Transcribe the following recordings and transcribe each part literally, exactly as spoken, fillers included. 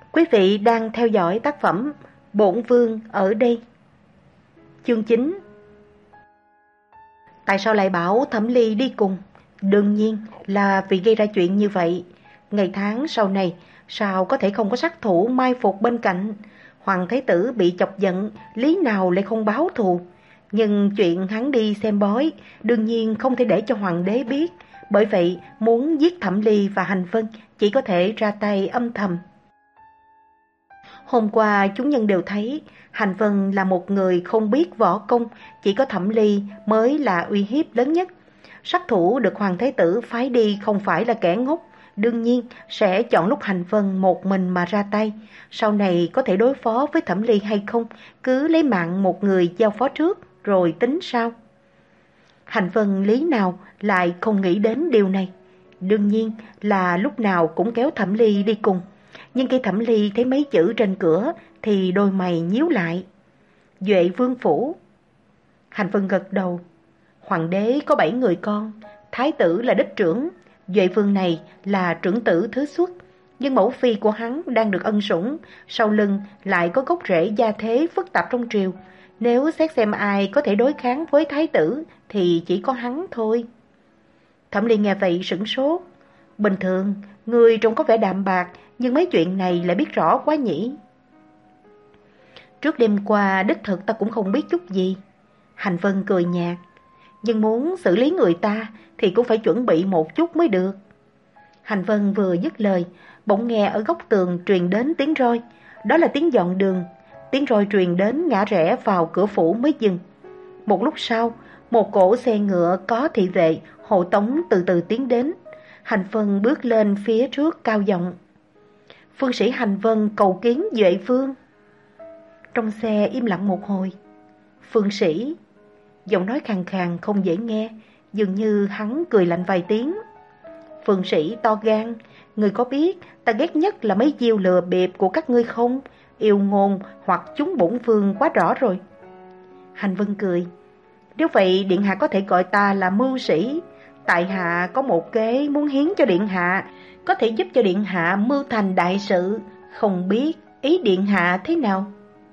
Quý vị đang theo dõi tác phẩm Bổn Vương ở đây. Chương chín. Tại sao lại bảo Thẩm Ly đi cùng? Đương nhiên là vì gây ra chuyện như vậy. Ngày tháng sau này, sao có thể không có sát thủ mai phục bên cạnh? Hoàng Thái Tử bị chọc giận, lý nào lại không báo thù? Nhưng chuyện hắn đi xem bói, đương nhiên không thể để cho Hoàng đế biết. Bởi vậy, muốn giết Thẩm Ly và Hành Vân chỉ có thể ra tay âm thầm. Hôm qua chúng nhân đều thấy Hành Vân là một người không biết võ công, chỉ có Thẩm Ly mới là uy hiếp lớn nhất. Sát thủ được Hoàng Thái Tử phái đi không phải là kẻ ngốc, đương nhiên sẽ chọn lúc Hành Vân một mình mà ra tay. Sau này có thể đối phó với Thẩm Ly hay không, cứ lấy mạng một người giao phó trước rồi tính sau. Hành Vân lý nào lại không nghĩ đến điều này. Đương nhiên là lúc nào cũng kéo Thẩm Ly đi cùng. Nhưng khi Thẩm Ly thấy mấy chữ trên cửa thì đôi mày nhíu lại. Duệ Vương Phủ. Hành Vân gật đầu. Hoàng đế có bảy người con, Thái tử là đích trưởng, Duệ Vương này là trưởng tử thứ xuất. Nhưng mẫu phi của hắn đang được ân sủng, sau lưng lại có gốc rễ gia thế phức tạp trong triều. Nếu xét xem ai có thể đối kháng với Thái tử thì chỉ có hắn thôi. Thẩm Ly nghe vậy sửng sốt. Bình thường, người trông có vẻ đạm bạc, nhưng mấy chuyện này lại biết rõ quá nhỉ. Trước đêm qua đích thực ta cũng không biết chút gì. Hành Vân cười nhạt. Nhưng muốn xử lý người ta thì cũng phải chuẩn bị một chút mới được. Hành Vân vừa dứt lời, bỗng nghe ở góc tường truyền đến tiếng roi. Đó là tiếng dọn đường. Tiếng roi truyền đến ngã rẽ vào cửa phủ mới dừng. Một lúc sau, một cỗ xe ngựa có thị vệ hộ tống từ từ tiến đến. Hành Vân bước lên phía trước cao giọng. Phương sĩ Hành Vân cầu kiến Duệ Vương. Trong xe im lặng một hồi. Phương sĩ. Giọng nói khàn khàn không dễ nghe, dường như hắn cười lạnh vài tiếng. Phương sĩ to gan, người có biết ta ghét nhất là mấy chiêu lừa bịp của các ngươi không? Yêu ngôn hoặc chúng bổn vương quá rõ rồi. Hành Vân cười. Nếu vậy điện hạ có thể gọi ta là mưu sĩ. Tại hạ có một kế muốn hiến cho điện hạ, có thể giúp cho điện hạ mưu thành đại sự. Không biết ý điện hạ thế nào?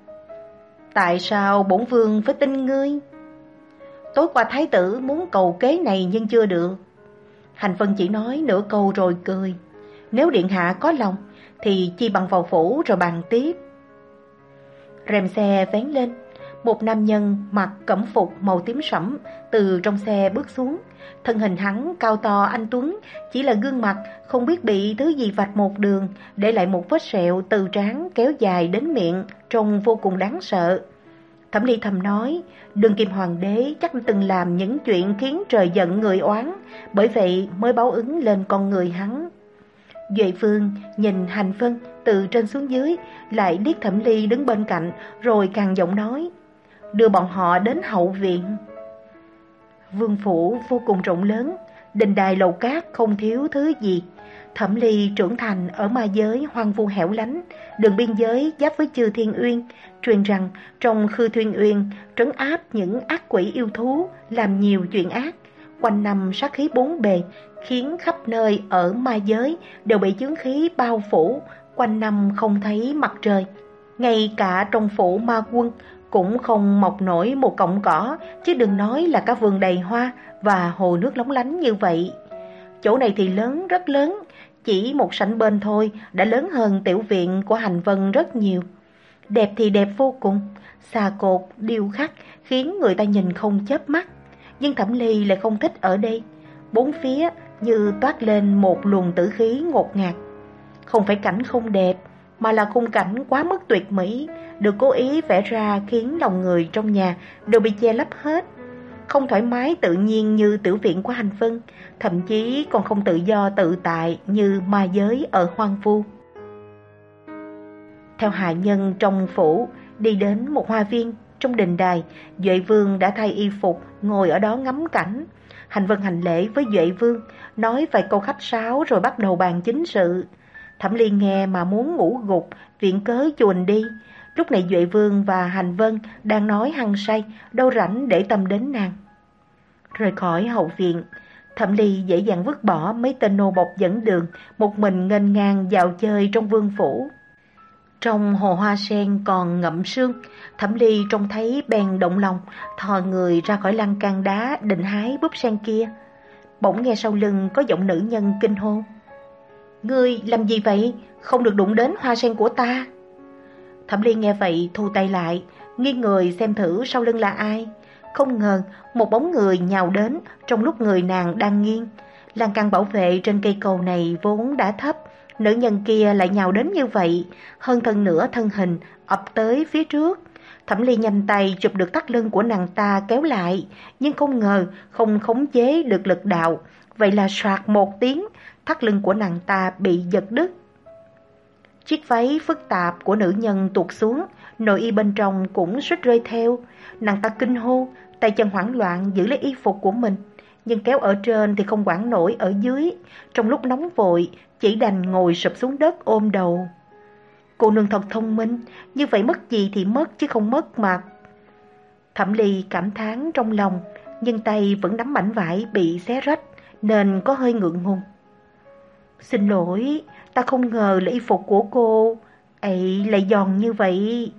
Tại sao bổn vương phải tin ngươi? Tối qua thái tử muốn cầu kế này nhưng chưa được. Hành Vân chỉ nói nửa câu rồi cười. Nếu điện hạ có lòng thì chi bằng vào phủ rồi bàn tiếp. Rèm xe vén lên. Một nam nhân mặc cẩm phục màu tím sẫm từ trong xe bước xuống. Thân hình hắn cao to anh tuấn, chỉ là gương mặt không biết bị thứ gì vạch một đường, để lại một vết sẹo từ trán kéo dài đến miệng, trông vô cùng đáng sợ. Thẩm Ly thầm nói, đương kim hoàng đế chắc từng làm những chuyện khiến trời giận người oán, bởi vậy mới báo ứng lên con người hắn. Duệ Vương nhìn Hành Vân từ trên xuống dưới, lại liếc Thẩm Ly đứng bên cạnh, rồi càng giọng nói, đưa bọn họ đến hậu viện. Vương phủ vô cùng rộng lớn, đình đài lầu cát không thiếu thứ gì. Thẩm Ly trưởng thành ở ma giới hoang vu hẻo lánh, đường biên giới giáp với Chư Thiên Uyên. Truyền rằng trong Khư Thiên Uyên trấn áp những ác quỷ yêu thú, làm nhiều chuyện ác. Quanh năm sát khí bốn bề, khiến khắp nơi ở ma giới đều bị chướng khí bao phủ, quanh năm không thấy mặt trời. Ngay cả trong phủ ma quân cũng không mọc nổi một cọng cỏ, chứ đừng nói là cả vườn đầy hoa và hồ nước lóng lánh như vậy. Chỗ này thì lớn, rất lớn, chỉ một sảnh bên thôi đã lớn hơn tiểu viện của Hành Vân rất nhiều. Đẹp thì đẹp vô cùng, xà cột, điêu khắc khiến người ta nhìn không chớp mắt. Nhưng Thẩm Ly lại không thích ở đây. Bốn phía như toát lên một luồng tử khí ngột ngạt. Không phải cảnh không đẹp, mà là khung cảnh quá mức tuyệt mỹ, được cố ý vẽ ra khiến lòng người trong nhà đều bị che lấp hết. Không thoải mái tự nhiên như tiểu viện của Hành Vân, thậm chí còn không tự do tự tại như ma giới ở hoang vu. Theo hạ nhân trong phủ đi đến một hoa viên trong đình đài, Duệ Vương đã thay y phục ngồi ở đó ngắm cảnh. Hành Vân hành lễ với Duệ Vương, nói vài câu khách sáo rồi bắt đầu bàn chính sự. Thẩm Ly nghe mà muốn ngủ gục, viện cớ chuồn đi. Lúc này Duệ Vương và Hành Vân đang nói hăng say, đâu rảnh để tâm đến nàng. Rời khỏi hậu viện, Thẩm Ly dễ dàng vứt bỏ mấy tên nô bộc dẫn đường, một mình nghênh ngang dạo chơi trong vương phủ. Trong hồ hoa sen còn ngậm sương, Thẩm Ly trông thấy bèn động lòng, thò người ra khỏi lan can đá định hái búp sen kia. Bỗng nghe sau lưng có giọng nữ nhân kinh hô: "Ngươi làm gì vậy? Không được đụng đến hoa sen của ta." Thẩm Ly nghe vậy thu tay lại, nghiêng người xem thử sau lưng là ai. Không ngờ một bóng người nhào đến trong lúc người nàng đang nghiêng. Lan can bảo vệ trên cây cầu này vốn đã thấp, nữ nhân kia lại nhào đến như vậy, hơn thân nửa thân hình ập tới phía trước. Thẩm Ly nhanh tay chụp được thắt lưng của nàng ta kéo lại, nhưng không ngờ không khống chế được lực đạo, vậy là soạt một tiếng, thắt lưng của nàng ta bị giật đứt. Chiếc váy phức tạp của nữ nhân tuột xuống, nội y bên trong cũng suýt rơi theo. Nàng ta kinh hô, tay chân hoảng loạn giữ lấy y phục của mình, nhưng kéo ở trên thì không quản nổi ở dưới. Trong lúc nóng vội, chỉ đành ngồi sụp xuống đất ôm đầu. Cô nương thật thông minh, như vậy mất gì thì mất chứ không mất mặt. Thẩm Ly cảm thán trong lòng, nhưng tay vẫn nắm mảnh vải bị xé rách, nên có hơi ngượng ngùng. "Xin lỗi, ta không ngờ là y phục của cô ấy lại giòn như vậy."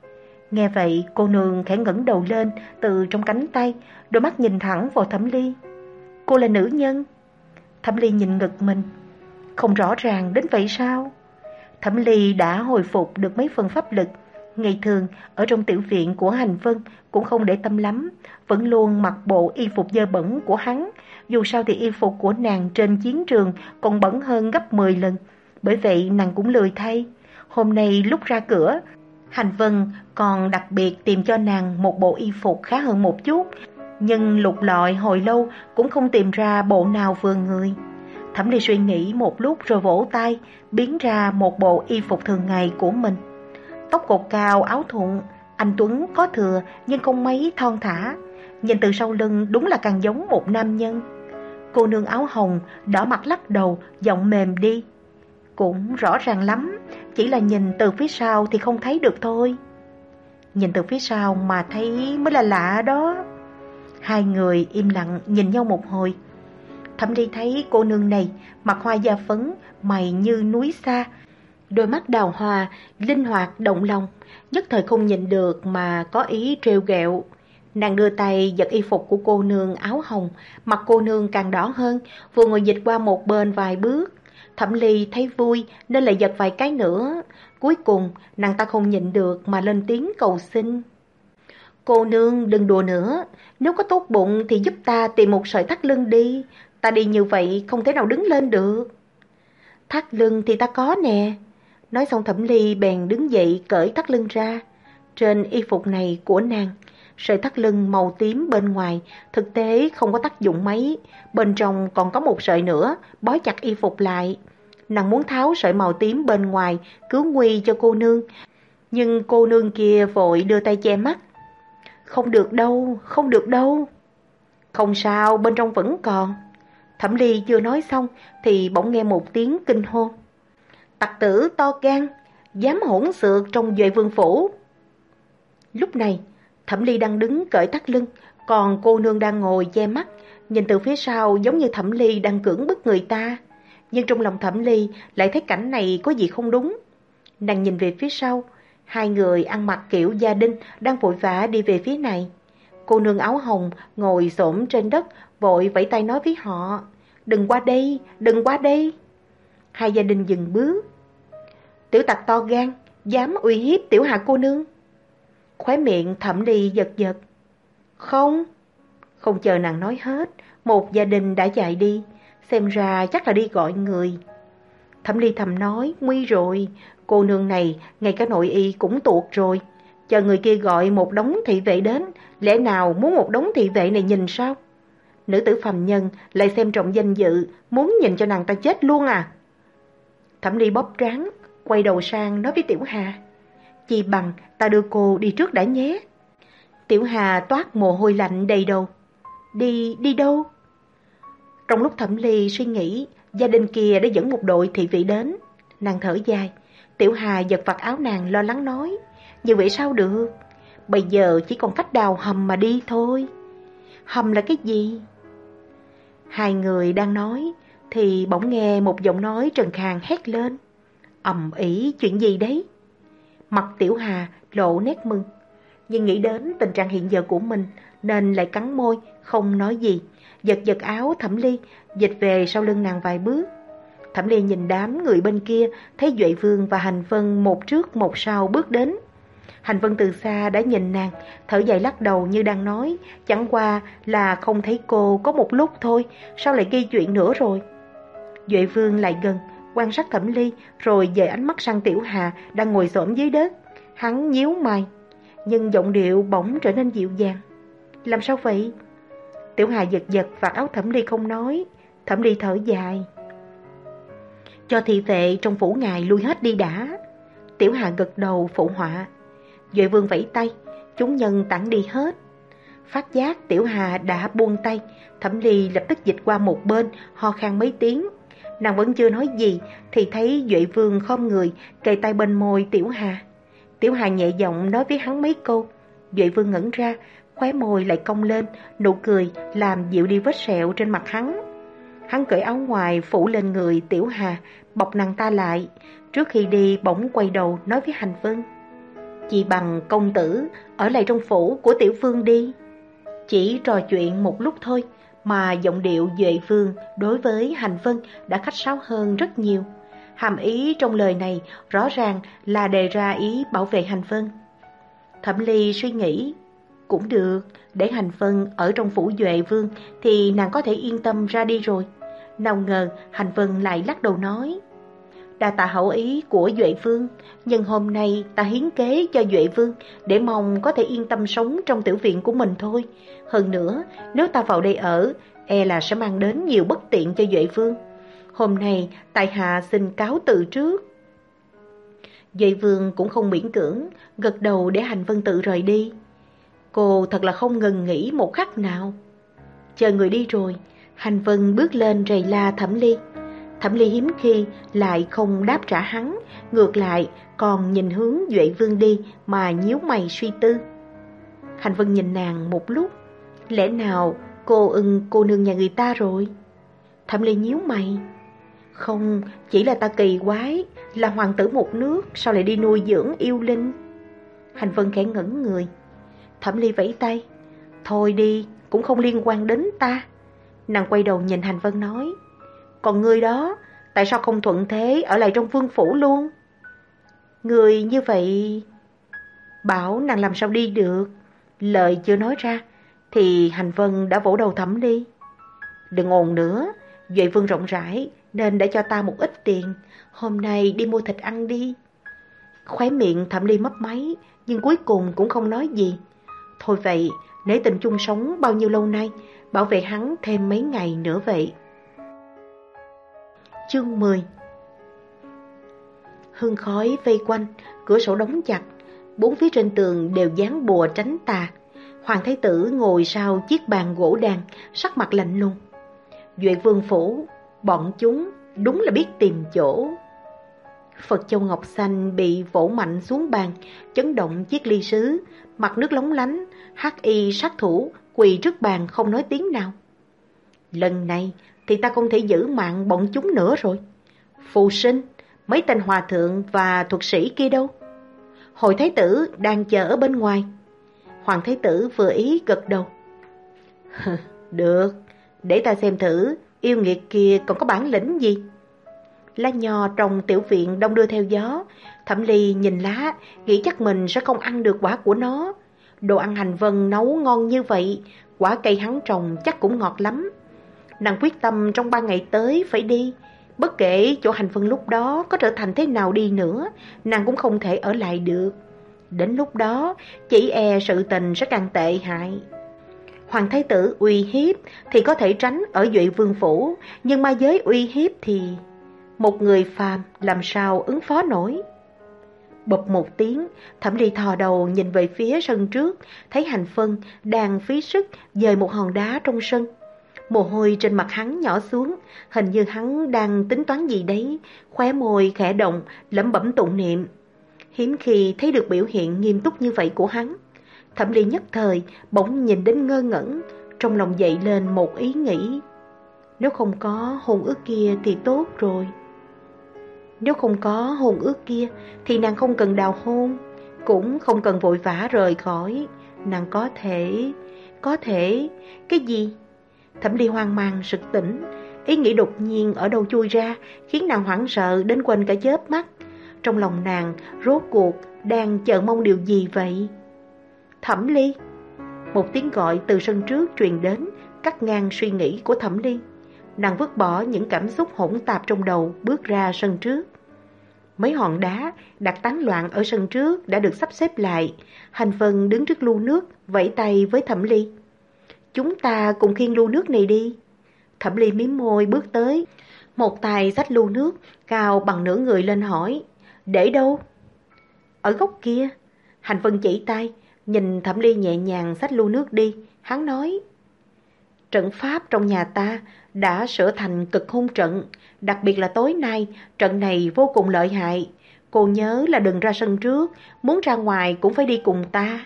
Nghe vậy, cô nương khẽ ngẩng đầu lên từ trong cánh tay, đôi mắt nhìn thẳng vào Thẩm Ly. "Cô là nữ nhân?" Thẩm Ly nhìn ngực mình. "Không rõ ràng đến vậy sao?" Thẩm Ly đã hồi phục được mấy phần pháp lực. Ngày thường, ở trong tiểu viện của Hành Vân cũng không để tâm lắm, vẫn luôn mặc bộ y phục dơ bẩn của hắn. Dù sao thì y phục của nàng trên chiến trường còn bẩn hơn gấp mười lần, bởi vậy nàng cũng lười thay. Hôm nay lúc ra cửa, Hành Vân còn đặc biệt tìm cho nàng một bộ y phục khá hơn một chút, nhưng lục lọi hồi lâu cũng không tìm ra bộ nào vừa người. Thẩm Ly suy nghĩ một lúc rồi vỗ tay, biến ra một bộ y phục thường ngày của mình. Tóc cột cao, áo thụng, anh tuấn có thừa nhưng không mấy thon thả. Nhìn từ sau lưng đúng là càng giống một nam nhân. Cô nương áo hồng đỏ mặt lắc đầu, giọng mềm đi. "Cũng rõ ràng lắm, chỉ là nhìn từ phía sau thì không thấy được thôi." "Nhìn từ phía sau mà thấy mới là lạ đó." Hai người im lặng nhìn nhau một hồi. Thẩm Ly thấy cô nương này mặt hoa da phấn, mày như núi xa, đôi mắt đào hoa, linh hoạt động lòng, nhất thời không nhịn được mà có ý trêu ghẹo. Nàng đưa tay giật y phục của cô nương áo hồng, mặt cô nương càng đỏ hơn, vừa ngồi dịch qua một bên vài bước. Thẩm Ly thấy vui nên lại giật vài cái nữa. Cuối cùng nàng ta không nhịn được mà lên tiếng cầu xin. "Cô nương đừng đùa nữa, nếu có tốt bụng thì giúp ta tìm một sợi thắt lưng đi, ta đi như vậy không thể nào đứng lên được." "Thắt lưng thì ta có nè." Nói xong Thẩm Ly bèn đứng dậy cởi thắt lưng ra. Trên y phục này của nàng, sợi thắt lưng màu tím bên ngoài thực tế không có tác dụng mấy, bên trong còn có một sợi nữa bó chặt y phục lại. Nàng muốn tháo sợi màu tím bên ngoài cứu nguy cho cô nương, nhưng cô nương kia vội đưa tay che mắt. "Không được đâu, không được đâu." "Không sao, bên trong vẫn còn." Thẩm Ly chưa nói xong thì bỗng nghe một tiếng kinh hô. "Tặc tử to gan, dám hỗn xược trong Duệ Vương phủ." Lúc này Thẩm Ly đang đứng cởi thắt lưng, còn cô nương đang ngồi che mắt, nhìn từ phía sau giống như Thẩm Ly đang cưỡng bức người ta. Nhưng trong lòng Thẩm Ly lại thấy cảnh này có gì không đúng. Nàng nhìn về phía sau, hai người ăn mặc kiểu gia đình đang vội vã đi về phía này. Cô nương áo hồng ngồi xổm trên đất, vội vẫy tay nói với họ: "Đừng qua đây, đừng qua đây." Hai gia đình dừng bước. "Tiểu tặc to gan, dám uy hiếp tiểu hạ cô nương." Khóe miệng Thẩm Ly giật giật. "Không." Không chờ nàng nói hết, một gia đình đã chạy đi, xem ra chắc là đi gọi người. Thẩm Ly thầm nói, nguy rồi, cô nương này ngay cả nội y cũng tuột rồi. Chờ người kia gọi một đống thị vệ đến, lẽ nào muốn một đống thị vệ này nhìn sao? Nữ tử phàm nhân lại xem trọng danh dự, muốn nhìn cho nàng ta chết luôn à? Thẩm Ly bóp trán, quay đầu sang nói với Tiểu Hà: "Chi bằng ta đưa cô đi trước đã nhé." Tiểu Hà toát mồ hôi lạnh đầy đầu. Đi, đi đâu? Trong lúc Thẩm Ly suy nghĩ, gia đình kia đã dẫn một đội thị vệ đến. Nàng thở dài. Tiểu Hà giật vạt áo nàng lo lắng nói: "Như vậy sao được? Bây giờ chỉ còn cách đào hầm mà đi thôi." "Hầm là cái gì?" Hai người đang nói thì bỗng nghe một giọng nói trần khàn hét lên: "Ầm ĩ, chuyện gì đấy?" Mặt Tiểu Hà lộ nét mừng, nhưng nghĩ đến tình trạng hiện giờ của mình nên lại cắn môi, không nói gì, giật giật áo Thẩm Ly, dịch về sau lưng nàng vài bước. Thẩm Ly nhìn đám người bên kia, thấy Duệ Vương và Hành Vân một trước một sau bước đến. Hành Vân từ xa đã nhìn nàng, thở dài lắc đầu như đang nói, chẳng qua là không thấy cô có một lúc thôi, sao lại gây chuyện nữa rồi. Duệ Vương lại gần, quan sát Thẩm Ly, rồi dời ánh mắt sang Tiểu Hà đang ngồi xổm dưới đất. Hắn nhíu mày, nhưng giọng điệu bỗng trở nên dịu dàng. Làm sao vậy? Tiểu Hà giật giật vạt áo Thẩm Ly không nói. Thẩm Ly thở dài. Cho thị vệ trong phủ ngài lui hết đi đã. Tiểu Hà gật đầu phụ họa. Duệ Vương vẫy tay, chúng nhân tản đi hết. Phát giác Tiểu Hà đã buông tay, Thẩm Ly lập tức dịch qua một bên, ho khan mấy tiếng. Nàng vẫn chưa nói gì thì thấy Duệ Vương khom người kề tay bên môi Tiểu Hà. Tiểu Hà nhẹ giọng nói với hắn mấy câu. Duệ Vương ngẩn ra, khóe môi lại cong lên, nụ cười làm dịu đi vết sẹo trên mặt hắn. Hắn cởi áo ngoài phủ lên người Tiểu Hà, bọc nàng ta lại. Trước khi đi bỗng quay đầu nói với Hành Vân. Chị bằng công tử ở lại trong phủ của Tiểu Vương đi. Chỉ trò chuyện một lúc thôi mà giọng điệu Duệ Vương đối với Hành Vân đã khách sáo hơn rất nhiều. Hàm ý trong lời này rõ ràng là đề ra ý bảo vệ Hành Vân. Thẩm Ly suy nghĩ, cũng được, để Hành Vân ở trong phủ Duệ Vương thì nàng có thể yên tâm ra đi rồi. Nào ngờ Hành Vân lại lắc đầu nói, đa tạ hậu ý của Duệ Vương, nhưng hôm nay ta hiến kế cho Duệ Vương để mong có thể yên tâm sống trong tiểu viện của mình thôi. Hơn nữa, nếu ta vào đây ở, e là sẽ mang đến nhiều bất tiện cho Duệ Vương. Hôm nay tại hạ xin cáo từ trước. Duệ Vương cũng không miễn cưỡng, gật đầu để Hành Vân tự rời đi. Cô thật là không ngừng nghỉ một khắc nào. Chờ người đi rồi, Hành Vân bước lên rầy la Thẩm Ly. Thẩm Ly hiếm khi lại không đáp trả hắn, ngược lại còn nhìn hướng Duệ Vương đi mà nhíu mày suy tư. Hành Vân nhìn nàng một lúc, lẽ nào cô ưng cô nương nhà người ta rồi? Thẩm Ly nhíu mày. Không, chỉ là ta kỳ quái, là hoàng tử một nước sao lại đi nuôi dưỡng yêu linh? Hành Vân khẽ ngẩn người. Thẩm Ly vẫy tay. Thôi đi, cũng không liên quan đến ta. Nàng quay đầu nhìn Hành Vân nói, còn ngươi đó, tại sao không thuận thế ở lại trong vương phủ luôn? Người như vậy, bảo nàng làm sao đi được. Lời chưa nói ra thì Hành Vân đã vỗ đầu Thẩm Ly. Đừng ồn nữa, Duệ Vương rộng rãi nên đã cho ta một ít tiền, hôm nay đi mua thịt ăn đi. Khóe miệng Thẩm Ly mấp máy, nhưng cuối cùng cũng không nói gì. Thôi vậy, nể tình chung sống bao nhiêu lâu nay, bảo vệ hắn thêm mấy ngày nữa vậy. Chương mười. Hương khói vây quanh, cửa sổ đóng chặt, bốn phía trên tường đều dán bùa tránh tà. Hoàng thái tử ngồi sau chiếc bàn gỗ đàn, sắc mặt lạnh lùng. Duệ Vương phủ, bọn chúng đúng là biết tìm chỗ. Phật châu ngọc xanh bị vỗ mạnh xuống bàn, chấn động chiếc ly sứ, mặt nước lóng lánh, hắc y sát thủ quỳ trước bàn không nói tiếng nào. Lần này thì ta không thể giữ mạng bọn chúng nữa rồi. Phù sinh, mấy tên hòa thượng và thuật sĩ kia đâu? Hồi thái tử đang chờ ở bên ngoài. Hoàng thái tử vừa ý gật đầu. Được, để ta xem thử yêu nghiệt kia còn có bản lĩnh gì. Lá nho trong tiểu viện đông đưa theo gió. Thẩm Ly nhìn lá, nghĩ chắc mình sẽ không ăn được quả của nó. Đồ ăn Hành Vân nấu ngon như vậy, quả cây hắn trồng chắc cũng ngọt lắm. Nàng quyết tâm trong ba ngày tới phải đi. Bất kể chỗ Hành Vân lúc đó có trở thành thế nào đi nữa, nàng cũng không thể ở lại được. Đến lúc đó, chỉ e sự tình sẽ càng tệ hại. Hoàng thái tử uy hiếp thì có thể tránh ở Duệ Vương phủ, nhưng ma giới uy hiếp thì một người phàm làm sao ứng phó nổi. Bụp một tiếng, Thẩm Ly thò đầu nhìn về phía sân trước, thấy Hành Vân đang phí sức dời một hòn đá trong sân. Mồ hôi trên mặt hắn nhỏ xuống, hình như hắn đang tính toán gì đấy, khóe môi khẽ động, lẩm bẩm tụng niệm. Hiếm khi thấy được biểu hiện nghiêm túc như vậy của hắn. Thẩm Ly nhất thời bỗng nhìn đến ngơ ngẩn, trong lòng dậy lên một ý nghĩ. Nếu không có hôn ước kia thì tốt rồi. Nếu không có hôn ước kia thì nàng không cần đào hôn, cũng không cần vội vã rời khỏi. Nàng có thể... Có thể... Cái gì? Thẩm Ly hoang mang sực tỉnh. Ý nghĩ đột nhiên ở đâu chui ra, khiến nàng hoảng sợ đến quên cả chớp mắt. Trong lòng nàng rốt cuộc đang chờ mong điều gì vậy? Thẩm Ly! Một tiếng gọi từ sân trước truyền đến, cắt ngang suy nghĩ của Thẩm Ly. Nàng vứt bỏ những cảm xúc hỗn tạp trong đầu, bước ra sân trước. Mấy hòn đá đặt tán loạn ở sân trước đã được sắp xếp lại. Hành Vân đứng trước lu nước, vẫy tay với Thẩm Ly. Chúng ta cùng khiêng lu nước này đi. Thẩm Ly mím môi bước tới, một tay xách lu nước cao bằng nửa người lên hỏi. Để đâu? Ở góc kia. Hành Vân chỉ tay, nhìn Thẩm Ly nhẹ nhàng xách lu nước đi. Hắn nói, trận pháp trong nhà ta đã sửa thành cực hung trận, đặc biệt là tối nay, trận này vô cùng lợi hại. Cô nhớ là đừng ra sân trước, muốn ra ngoài cũng phải đi cùng ta.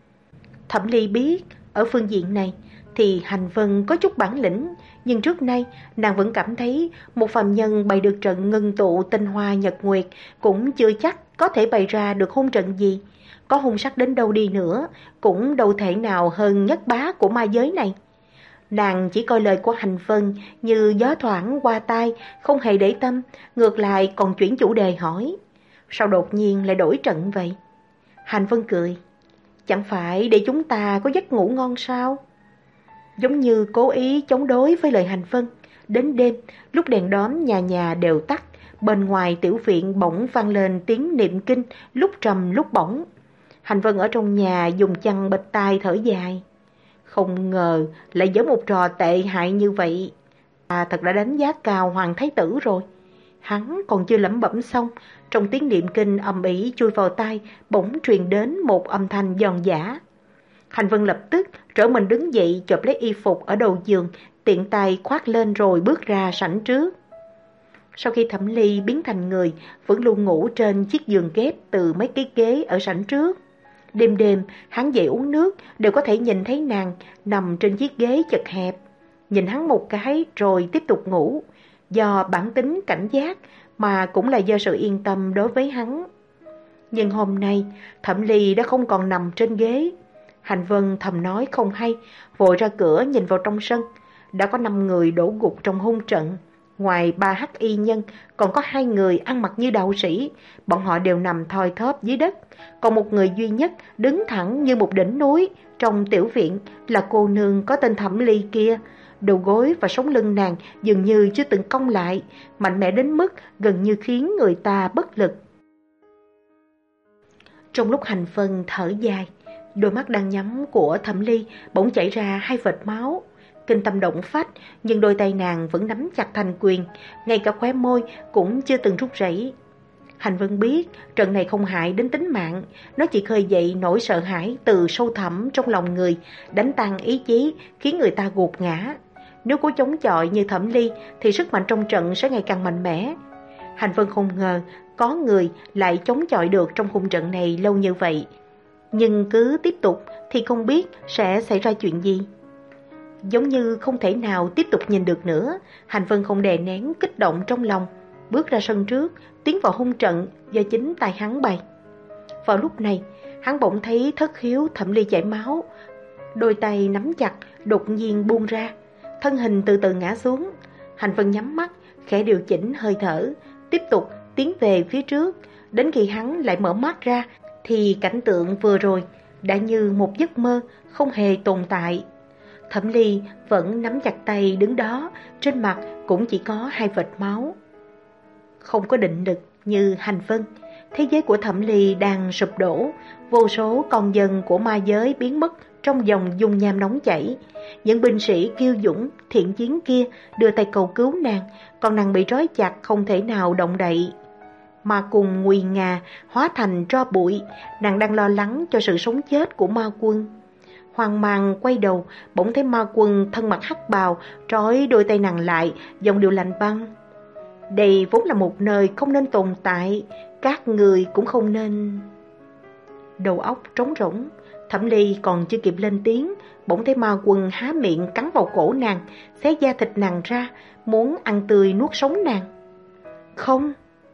Thẩm Ly biết, ở phương diện này thì Hành Vân có chút bản lĩnh, nhưng trước nay nàng vẫn cảm thấy một phàm nhân bày được trận ngân tụ tinh hoa nhật nguyệt cũng chưa chắc có thể bày ra được hung trận gì. Có hung sắc đến đâu đi nữa, cũng đâu thể nào hơn nhất bá của ma giới này. Nàng chỉ coi lời của Hành Vân như gió thoảng qua tai, không hề để tâm, ngược lại còn chuyển chủ đề hỏi. Sao đột nhiên lại đổi trận vậy? Hành Vân cười. Chẳng phải để chúng ta có giấc ngủ ngon sao? Giống như cố ý chống đối với lời Hành Vân. Đến đêm, lúc đèn đóm nhà nhà đều tắt, bên ngoài tiểu viện bỗng vang lên tiếng niệm kinh, lúc trầm lúc bổng. Hành Vân ở trong nhà dùng chăn bịt tai thở dài. Không ngờ lại giở một trò tệ hại như vậy. À, thật đã đánh giá cao Hoàng Thái Tử rồi. Hắn còn chưa lẩm bẩm xong, trong tiếng niệm kinh ầm ĩ chui vào tai, bỗng truyền đến một âm thanh giòn giã. Hành Vân lập tức trở mình đứng dậy, chộp lấy y phục ở đầu giường, tiện tay khoác lên rồi bước ra sảnh trước. Sau khi Thẩm Ly biến thành người, vẫn luôn ngủ trên chiếc giường ghép từ mấy cái ghế ở sảnh trước. Đêm đêm, hắn dậy uống nước, đều có thể nhìn thấy nàng nằm trên chiếc ghế chật hẹp. Nhìn hắn một cái rồi tiếp tục ngủ. Do bản tính cảnh giác mà cũng là do sự yên tâm đối với hắn. Nhưng hôm nay, Thẩm Ly đã không còn nằm trên ghế. Hành Vân thầm nói không hay, vội ra cửa nhìn vào trong sân. Đã có năm người đổ gục trong hung trận. Ngoài ba hắc y nhân, còn có hai người ăn mặc như đạo sĩ. Bọn họ đều nằm thoi thóp dưới đất. Còn một người duy nhất đứng thẳng như một đỉnh núi trong tiểu viện là cô nương có tên Thẩm Ly kia. Đầu gối và sống lưng nàng dường như chưa từng cong lại, mạnh mẽ đến mức gần như khiến người ta bất lực. Trong lúc Hành Vân thở dài, đôi mắt đang nhắm của Thẩm Ly bỗng chảy ra hai vệt máu. Kinh tâm động phách, nhưng đôi tay nàng vẫn nắm chặt thành quyền, ngay cả khóe môi cũng chưa từng rút rẩy. Hành Vân biết trận này không hại đến tính mạng, nó chỉ khơi dậy nỗi sợ hãi từ sâu thẳm trong lòng người, đánh tan ý chí, khiến người ta gục ngã. Nếu cố chống chọi như Thẩm Ly thì sức mạnh trong trận sẽ ngày càng mạnh mẽ. Hành Vân không ngờ có người lại chống chọi được trong khung trận này lâu như vậy. Nhưng cứ tiếp tục thì không biết sẽ xảy ra chuyện gì. Giống như không thể nào tiếp tục nhìn được nữa, Hành Vân không đè nén kích động trong lòng, bước ra sân trước, tiến vào hung trận do chính tay hắn bày. Vào lúc này, hắn bỗng thấy thất khiếu Thẩm Ly chảy máu, đôi tay nắm chặt, đột nhiên buông ra, thân hình từ từ ngã xuống. Hành Vân nhắm mắt, khẽ điều chỉnh hơi thở, tiếp tục tiến về phía trước. Đến khi hắn lại mở mắt ra, thì cảnh tượng vừa rồi đã như một giấc mơ, không hề tồn tại. Thẩm Ly vẫn nắm chặt tay đứng đó, trên mặt cũng chỉ có hai vệt máu. Không có định lực như Hành Vân, thế giới của Thẩm Ly đang sụp đổ, vô số con dân của ma giới biến mất trong dòng dung nham nóng chảy. Những binh sĩ kiêu dũng, thiện chiến kia đưa tay cầu cứu nàng, còn nàng bị trói chặt không thể nào động đậy. Ma cùng nguy nga hóa thành tro bụi, nàng đang lo lắng cho sự sống chết của ma quân. Hoang mang quay đầu, bỗng thấy ma quân thân mặc hắc bào trói đôi tay nàng lại, giọng điệu lạnh băng. Đây vốn là một nơi không nên tồn tại, các người cũng không nên. Đầu óc trống rỗng, Thẩm Ly còn chưa kịp lên tiếng, bỗng thấy ma quân há miệng cắn vào cổ nàng, xé da thịt nàng ra, muốn ăn tươi nuốt sống nàng. Không!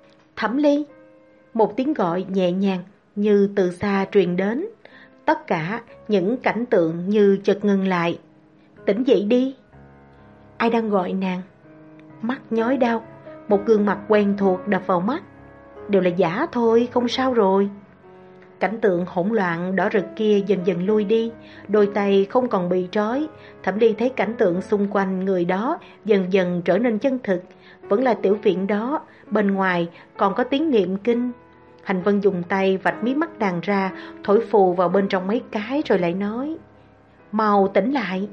Thẩm Ly. Một tiếng gọi nhẹ nhàng như từ xa truyền đến. Tất cả những cảnh tượng như chợt ngừng lại. Tỉnh dậy đi. Ai đang gọi nàng? Mắt nhói đau, một gương mặt quen thuộc đập vào mắt. Đều là giả thôi, không sao rồi. Cảnh tượng hỗn loạn đỏ rực kia dần dần lui đi, đôi tay không còn bị trói. Thẩm Ly thấy cảnh tượng xung quanh người đó dần dần trở nên chân thực. Vẫn là tiểu viện đó, bên ngoài còn có tiếng niệm kinh. Hành Vân dùng tay vạch mí mắt nàng ra, thổi phù vào bên trong mấy cái rồi lại nói: mau tỉnh lại.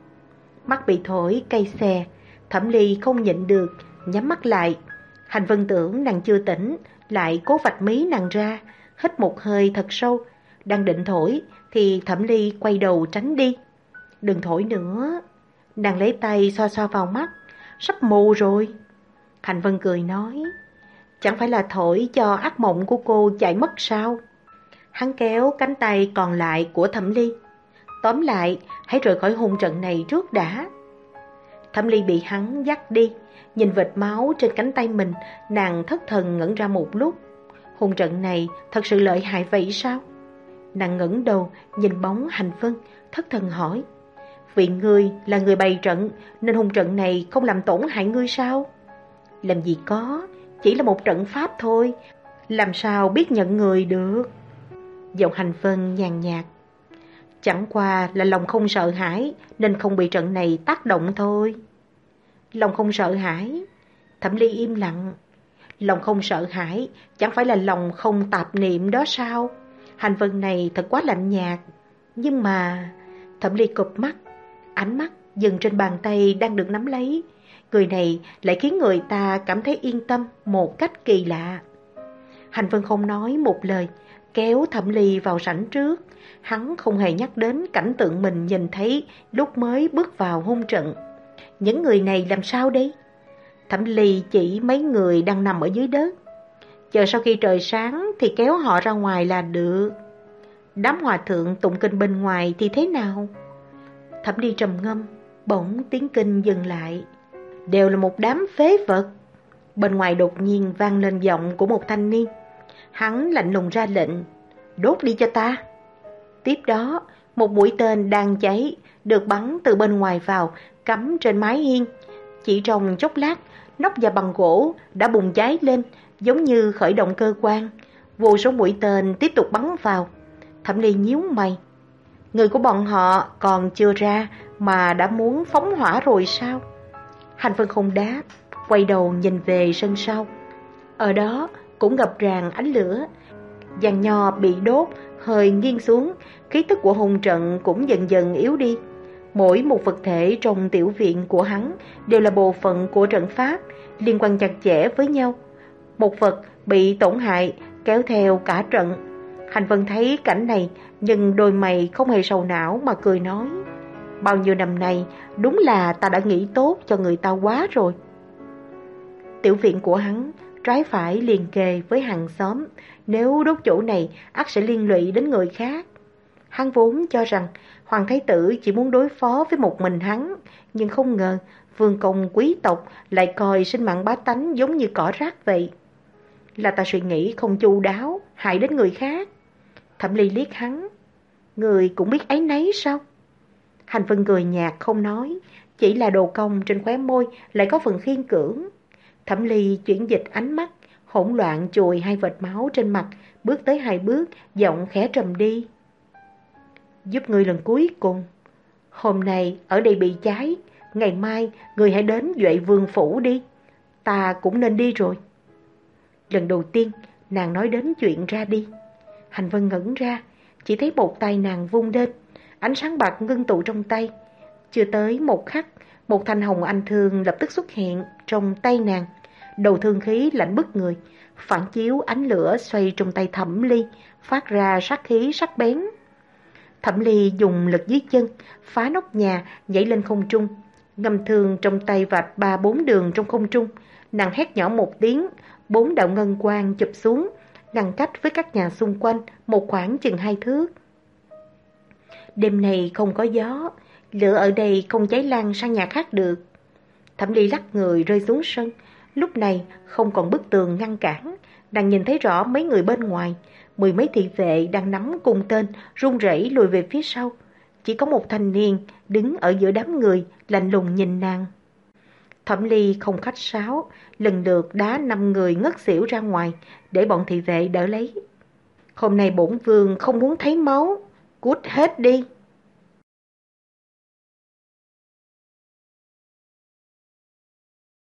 Mắt bị thổi cay xè, Thẩm Ly không nhịn được, nhắm mắt lại. Hành Vân tưởng nàng chưa tỉnh, lại cố vạch mí nàng ra, hít một hơi thật sâu. Đang định thổi thì Thẩm Ly quay đầu tránh đi. Đừng thổi nữa. Nàng lấy tay xoa xoa vào mắt. Sắp mù rồi. Hành Vân cười nói: chẳng phải là thổi cho ác mộng của cô chạy mất sao? Hắn kéo cánh tay còn lại của Thẩm Ly. Tóm lại, hãy rời khỏi hôn trận này trước đã. Thẩm Ly bị hắn dắt đi, nhìn vệt máu trên cánh tay mình, nàng thất thần ngẩn ra một lúc. Hôn trận này thật sự lợi hại vậy sao? Nàng ngẩng đầu nhìn bóng Hành Vân, thất thần hỏi: vì ngươi là người bày trận nên hôn trận này không làm tổn hại ngươi sao? Làm gì có, chỉ là một trận pháp thôi, làm sao biết nhận người được? Giọng Hành Vân nhàn nhạt: chẳng qua là lòng không sợ hãi nên không bị trận này tác động thôi. Lòng không sợ hãi? Thẩm Ly im lặng. Lòng không sợ hãi chẳng phải là lòng không tạp niệm đó sao? Hành Vân này thật quá lạnh nhạt. Nhưng mà... Thẩm Ly cụp mắt, ánh mắt dừng trên bàn tay đang được nắm lấy. Người này lại khiến người ta cảm thấy yên tâm một cách kỳ lạ. Hành Vân không nói một lời, kéo Thẩm Ly vào sảnh trước. Hắn không hề nhắc đến cảnh tượng mình nhìn thấy lúc mới bước vào hôn trận. Những người này làm sao đây? Thẩm Ly chỉ mấy người đang nằm ở dưới đất. Chờ sau khi trời sáng thì kéo họ ra ngoài là được. Đám hòa thượng tụng kinh bên ngoài thì thế nào? Thẩm Ly trầm ngâm, bỗng tiếng kinh dừng lại. Đều là một đám phế vật. Bên ngoài đột nhiên vang lên giọng của một thanh niên. Hắn lạnh lùng ra lệnh: đốt đi cho ta. Tiếp đó, một mũi tên đang cháy được bắn từ bên ngoài vào, cắm trên mái hiên. Chỉ trong chốc lát, nóc nhà bằng gỗ đã bùng cháy lên, giống như khởi động cơ quan. Vô số mũi tên tiếp tục bắn vào. Thẩm Ly nhíu mày. Người của bọn họ còn chưa ra mà đã muốn phóng hỏa rồi sao? Hành Vân không đáp, quay đầu nhìn về sân sau. Ở đó cũng ngập tràn ánh lửa. Giàn nho bị đốt hơi nghiêng xuống, khí tức của hôn trận cũng dần dần yếu đi. Mỗi một vật thể trong tiểu viện của hắn đều là bộ phận của trận pháp, liên quan chặt chẽ với nhau. Một vật bị tổn hại kéo theo cả trận. Hành Vân thấy cảnh này, nhưng đôi mày không hề sầu não mà cười nói: bao nhiêu năm nay đúng là ta đã nghĩ tốt cho người ta quá rồi. Tiểu viện của hắn trái phải liền kề với hàng xóm, nếu đốt chỗ này ắt sẽ liên lụy đến người khác. Hắn vốn cho rằng Hoàng Thái Tử chỉ muốn đối phó với một mình hắn, nhưng không ngờ vương công quý tộc lại coi sinh mạng bá tánh giống như cỏ rác vậy. Là ta suy nghĩ không chu đáo, hại đến người khác. Thẩm Ly liếc hắn: người cũng biết áy náy sao? Hành Vân cười nhạt không nói, chỉ là đồ cong trên khóe môi lại có phần khiên cưỡng. Thẩm Ly chuyển dịch ánh mắt, hỗn loạn chùi hai vệt máu trên mặt, bước tới hai bước, giọng khẽ trầm đi: giúp ngươi lần cuối cùng. Hôm nay ở đây bị cháy, ngày mai ngươi hãy đến Duệ Vương phủ đi. Ta cũng nên đi rồi. Lần đầu tiên nàng nói đến chuyện ra đi. Hành Vân ngẩn ra, chỉ thấy một tay nàng vung lên, ánh sáng bạc ngưng tụ trong tay. Chưa tới một khắc, một thanh hồng anh thương lập tức xuất hiện trong tay nàng. Đầu thương khí lạnh bức người, phản chiếu ánh lửa xoay trong tay Thẩm Ly, phát ra sát khí sắc bén. Thẩm Ly dùng lực dưới chân, phá nóc nhà, nhảy lên không trung, ngâm thương trong tay vạch ba bốn đường trong không trung. Nàng hét nhỏ một tiếng, bốn đạo ngân quang chụp xuống, ngăn cách với các nhà xung quanh một khoảng chừng hai thước. Đêm này không có gió, lửa ở đây không cháy lan sang nhà khác được. Thẩm Ly lắc người rơi xuống sân, Lúc này không còn bức tường ngăn cản, nàng nhìn thấy rõ mấy người bên ngoài, mười mấy thị vệ đang nắm cung tên, run rẩy lùi về phía sau. Chỉ có một thanh niên đứng ở giữa đám người, lạnh lùng nhìn nàng. Thẩm Ly không khách sáo, lần lượt đá năm người ngất xỉu ra ngoài, để bọn thị vệ đỡ lấy. Hôm nay bổn vương không muốn thấy máu, cút hết đi.